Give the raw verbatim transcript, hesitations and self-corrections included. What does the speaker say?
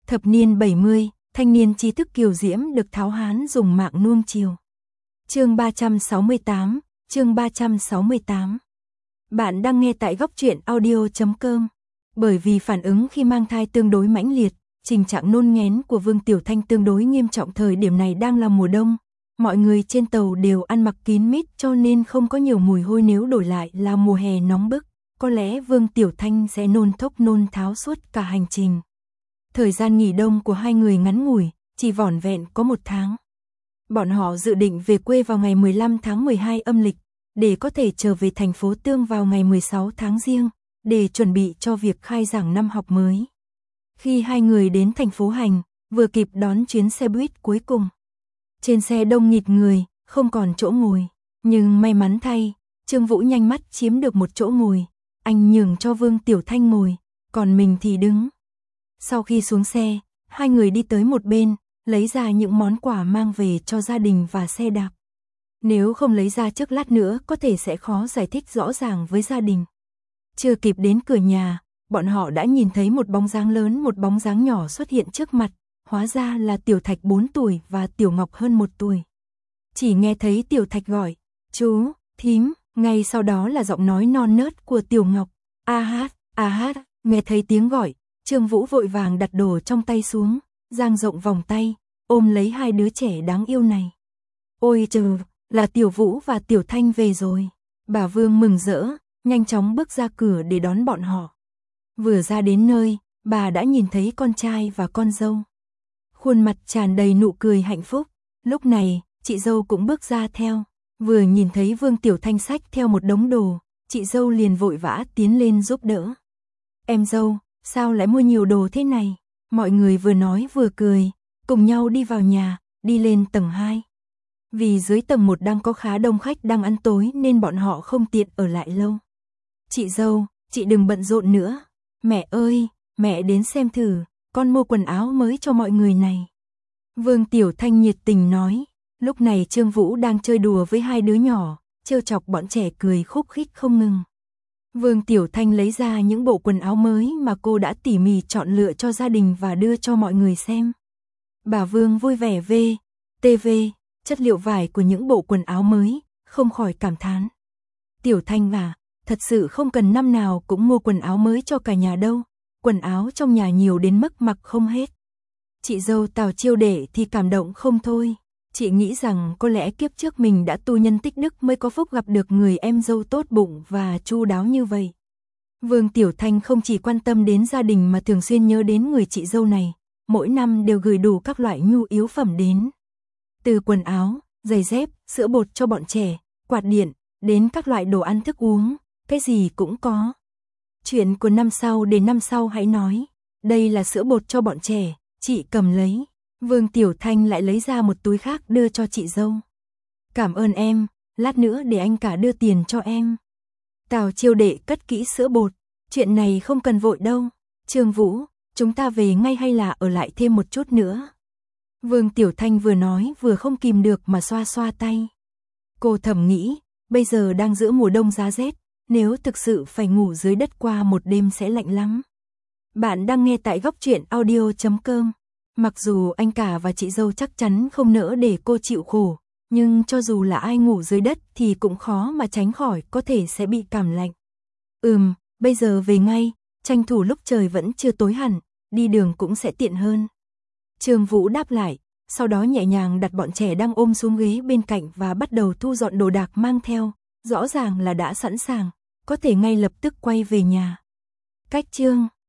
Thập niên bảy mươi, thanh niên trí thức kiều diễm được tháo hán dùng mạng nuông chiều. Chương ba trăm sáu mươi tám, chương ba trăm sáu mươi tám. Bạn đang nghe tại góc truyện audio chấm com. Bởi vì phản ứng khi mang thai tương đối mãnh liệt, tình trạng nôn nghén của Vương Tiểu Thanh tương đối nghiêm trọng, thời điểm này đang là mùa đông. Mọi người trên tàu đều ăn mặc kín mít cho nên không có nhiều mùi hôi, nếu đổi lại là mùa hè nóng bức, có lẽ Vương Tiểu Thanh sẽ nôn thốc nôn tháo suốt cả hành trình. Thời gian nghỉ đông của hai người ngắn ngủi, chỉ vỏn vẹn có một tháng. Bọn họ dự định về quê vào ngày mười lăm tháng mười hai âm lịch, để có thể trở về thành phố Tương vào ngày mười sáu tháng Giêng, để chuẩn bị cho việc khai giảng năm học mới. Khi hai người đến thành phố Hành, vừa kịp đón chuyến xe buýt cuối cùng. Trên xe đông nghịt người, không còn chỗ ngồi, nhưng may mắn thay, Trương Vũ nhanh mắt chiếm được một chỗ ngồi, anh nhường cho Vương Tiểu Thanh ngồi, còn mình thì đứng. Sau khi xuống xe, hai người đi tới một bên, lấy ra những món quà mang về cho gia đình và xe đạp. Nếu không lấy ra trước lát nữa có thể sẽ khó giải thích rõ ràng với gia đình. Chưa kịp đến cửa nhà, bọn họ đã nhìn thấy một bóng dáng lớn, một bóng dáng nhỏ xuất hiện trước mặt, hóa ra là Tiểu Thạch bốn tuổi và Tiểu Ngọc hơn một tuổi. Chỉ nghe thấy Tiểu Thạch gọi, chú, thím, ngay sau đó là giọng nói non nớt của Tiểu Ngọc, a hát, a hát, nghe thấy tiếng gọi, Trương Vũ vội vàng đặt đồ trong tay xuống, dang rộng vòng tay, ôm lấy hai đứa trẻ đáng yêu này. Ôi trời, là Tiểu Vũ và Tiểu Thanh về rồi. Bà Vương mừng rỡ, nhanh chóng bước ra cửa để đón bọn họ. Vừa ra đến nơi, bà đã nhìn thấy con trai và con dâu. Khuôn mặt tràn đầy nụ cười hạnh phúc. Lúc này, chị dâu cũng bước ra theo. Vừa nhìn thấy Vương Tiểu Thanh xách theo một đống đồ, chị dâu liền vội vã tiến lên giúp đỡ. Em dâu, sao lại mua nhiều đồ thế này? Mọi người vừa nói vừa cười, cùng nhau đi vào nhà, đi lên tầng hai. Vì dưới tầng một đang có khá đông khách đang ăn tối nên bọn họ không tiện ở lại lâu. Chị dâu, chị đừng bận rộn nữa. Mẹ ơi, mẹ đến xem thử, con mua quần áo mới cho mọi người này. Vương Tiểu Thanh nhiệt tình nói. Lúc này Trương Vũ đang chơi đùa với hai đứa nhỏ, trêu chọc bọn trẻ cười khúc khích không ngừng. Vương Tiểu Thanh lấy ra những bộ quần áo mới mà cô đã tỉ mỉ chọn lựa cho gia đình và đưa cho mọi người xem. Bà Vương vui vẻ về, tê vê, chất liệu vải của những bộ quần áo mới, không khỏi cảm thán. Tiểu Thanh à, thật sự không cần năm nào cũng mua quần áo mới cho cả nhà đâu, quần áo trong nhà nhiều đến mức mặc không hết. Chị dâu Tào Chiêu Đệ thì cảm động không thôi. Chị nghĩ rằng có lẽ kiếp trước mình đã tu nhân tích đức mới có phúc gặp được người em dâu tốt bụng và chu đáo như vậy. Vương Tiểu Thanh không chỉ quan tâm đến gia đình mà thường xuyên nhớ đến người chị dâu này, mỗi năm đều gửi đủ các loại nhu yếu phẩm đến. Từ quần áo, giày dép, sữa bột cho bọn trẻ, quạt điện, đến các loại đồ ăn thức uống, cái gì cũng có. Chuyện của năm sau đến năm sau hãy nói, đây là sữa bột cho bọn trẻ, chị cầm lấy. Vương Tiểu Thanh lại lấy ra một túi khác đưa cho chị dâu. Cảm ơn em, lát nữa để anh cả đưa tiền cho em. Tào Chiêu Đệ cất kỹ sữa bột, chuyện này không cần vội đâu. Trương Vũ, chúng ta về ngay hay là ở lại thêm một chút nữa? Vương Tiểu Thanh vừa nói vừa không kìm được mà xoa xoa tay. Cô thầm nghĩ, bây giờ đang giữa mùa đông giá rét, nếu thực sự phải ngủ dưới đất qua một đêm sẽ lạnh lắm. Bạn đang nghe tại góc truyện audio chấm com. Mặc dù anh cả và chị dâu chắc chắn không nỡ để cô chịu khổ, nhưng cho dù là ai ngủ dưới đất thì cũng khó mà tránh khỏi có thể sẽ bị cảm lạnh. Ừm, bây giờ về ngay, tranh thủ lúc trời vẫn chưa tối hẳn, đi đường cũng sẽ tiện hơn. Trương Vũ đáp lại, sau đó nhẹ nhàng đặt bọn trẻ đang ôm xuống ghế bên cạnh và bắt đầu thu dọn đồ đạc mang theo, rõ ràng là đã sẵn sàng, có thể ngay lập tức quay về nhà. Cách chương